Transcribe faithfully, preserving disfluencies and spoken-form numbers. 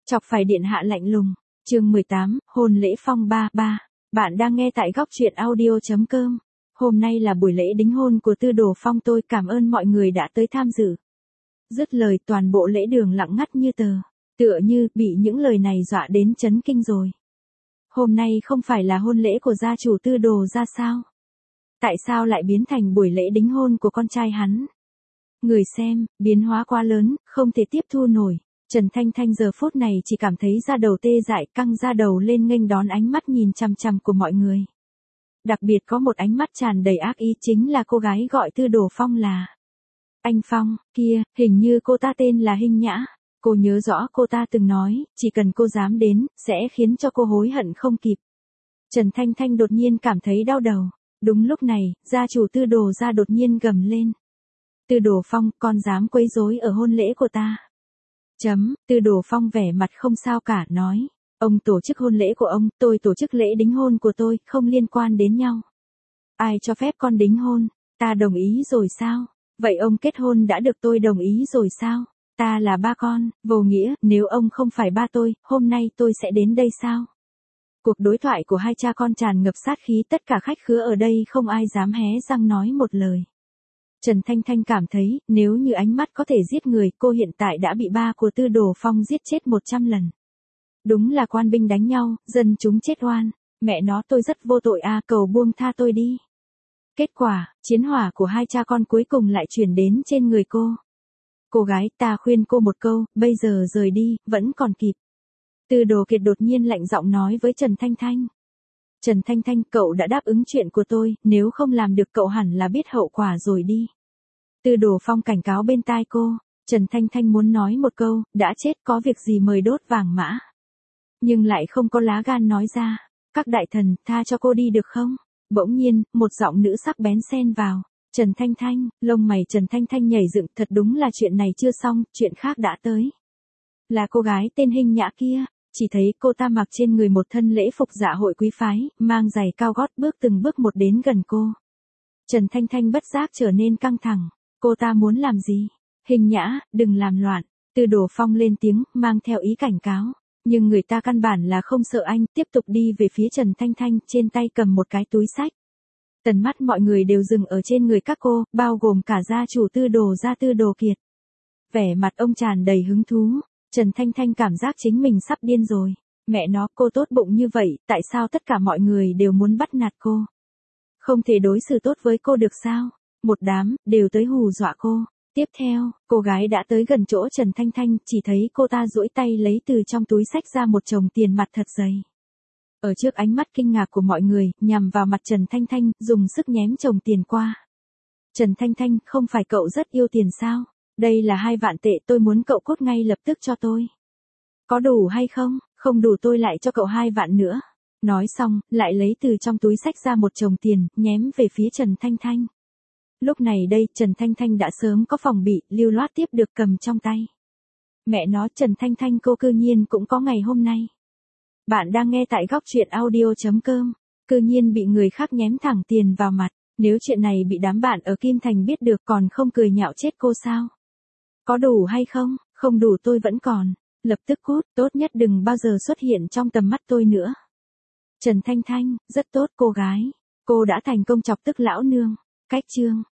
Chọc phải điện hạ lạnh lùng. Chương mười tám, hôn lễ phong ba ba. Bạn đang nghe tại góc truyện audio chấm com. Hôm nay là buổi lễ đính hôn của Tư Đồ Phong, tôi cảm ơn mọi người đã tới tham dự. Dứt lời toàn bộ lễ đường lặng ngắt như tờ, tựa như bị những lời này dọa đến chấn kinh rồi. Hôm nay không phải là hôn lễ của gia chủ Tư Đồ ra sao? Tại sao lại biến thành buổi lễ đính hôn của con trai hắn? Người xem, biến hóa quá lớn, không thể tiếp thu nổi. Trần Thanh Thanh giờ phút này chỉ cảm thấy da đầu tê dại, căng da đầu lên nghênh đón ánh mắt nhìn chằm chằm của mọi người. Đặc biệt có một ánh mắt tràn đầy ác ý, chính là cô gái gọi Tư Đồ Phong là anh Phong, kia, hình như cô ta tên là Hinh Nhã. Cô nhớ rõ cô ta từng nói, chỉ cần cô dám đến, sẽ khiến cho cô hối hận không kịp. Trần Thanh Thanh đột nhiên cảm thấy đau đầu. Đúng lúc này, gia chủ Tư Đồ ra đột nhiên gầm lên. Tư Đồ Phong, con dám quấy rối ở hôn lễ của ta. Chấm, Tư Đồ Phong vẻ mặt không sao cả, nói. Ông tổ chức hôn lễ của ông, tôi tổ chức lễ đính hôn của tôi, không liên quan đến nhau. Ai cho phép con đính hôn? Ta đồng ý rồi sao? Vậy ông kết hôn đã được tôi đồng ý rồi sao? Ta là ba con, vô nghĩa, nếu ông không phải ba tôi, hôm nay tôi sẽ đến đây sao? Cuộc đối thoại của hai cha con tràn ngập sát khí, tất cả khách khứa ở đây không ai dám hé răng nói một lời. Trần Thanh Thanh cảm thấy, nếu như ánh mắt có thể giết người, cô hiện tại đã bị ba của Tư Đồ Phong giết chết một trăm lần. Đúng là quan binh đánh nhau, dân chúng chết oan. Mẹ nó, tôi rất vô tội a, cầu buông tha tôi đi. Kết quả, chiến hỏa của hai cha con cuối cùng lại chuyển đến trên người cô. Cô gái, ta khuyên cô một câu, bây giờ rời đi, vẫn còn kịp. Tư Đồ Kiệt đột nhiên lạnh giọng nói với Trần Thanh Thanh. Trần Thanh Thanh, cậu đã đáp ứng chuyện của tôi, nếu không làm được cậu hẳn là biết hậu quả rồi đi. Tư Đồ Phong cảnh cáo bên tai cô. Trần Thanh Thanh muốn nói một câu, đã chết có việc gì mời đốt vàng mã. Nhưng lại không có lá gan nói ra. Các đại thần, tha cho cô đi được không? Bỗng nhiên, một giọng nữ sắc bén xen vào. Trần Thanh Thanh, lông mày Trần Thanh Thanh nhảy dựng, thật đúng là chuyện này chưa xong, chuyện khác đã tới. Là cô gái tên Hinh Nhã kia. Chỉ thấy cô ta mặc trên người một thân lễ phục dạ hội quý phái, mang giày cao gót bước từng bước một đến gần cô. Trần Thanh Thanh bất giác trở nên căng thẳng. Cô ta muốn làm gì? Hinh Nhã, đừng làm loạn. Tư Đồ Phong lên tiếng, mang theo ý cảnh cáo. Nhưng người ta căn bản là không sợ anh, tiếp tục đi về phía Trần Thanh Thanh, trên tay cầm một cái túi xách. Tầm mắt mọi người đều dừng ở trên người các cô, bao gồm cả gia chủ Tư Đồ gia Tư Đồ Kiệt. Vẻ mặt ông tràn đầy hứng thú. Trần Thanh Thanh cảm giác chính mình sắp điên rồi. Mẹ nó, cô tốt bụng như vậy, tại sao tất cả mọi người đều muốn bắt nạt cô? Không thể đối xử tốt với cô được sao? Một đám, đều tới hù dọa cô. Tiếp theo, cô gái đã tới gần chỗ Trần Thanh Thanh, chỉ thấy cô ta duỗi tay lấy từ trong túi xách ra một chồng tiền mặt thật dày. Ở trước ánh mắt kinh ngạc của mọi người, nhằm vào mặt Trần Thanh Thanh, dùng sức nhém chồng tiền qua. Trần Thanh Thanh, không phải cậu rất yêu tiền sao? Đây là hai vạn tệ, tôi muốn cậu cốt ngay lập tức cho tôi. Có đủ hay không? Không đủ tôi lại cho cậu hai vạn nữa. Nói xong, lại lấy từ trong túi xách ra một chồng tiền, nhém về phía Trần Thanh Thanh. Lúc này đây, Trần Thanh Thanh đã sớm có phòng bị, lưu loát tiếp được cầm trong tay. Mẹ nó, Trần Thanh Thanh cô cư nhiên cũng có ngày hôm nay. Bạn đang nghe tại góc truyện audio chấm com. Cư nhiên bị người khác nhém thẳng tiền vào mặt. Nếu chuyện này bị đám bạn ở Kim Thành biết được còn không cười nhạo chết cô sao? Có đủ hay không? Không đủ tôi vẫn còn. Lập tức cút, tốt nhất đừng bao giờ xuất hiện trong tầm mắt tôi nữa. Trần Thanh Thanh, rất tốt cô gái. Cô đã thành công chọc tức lão nương. Cách chương.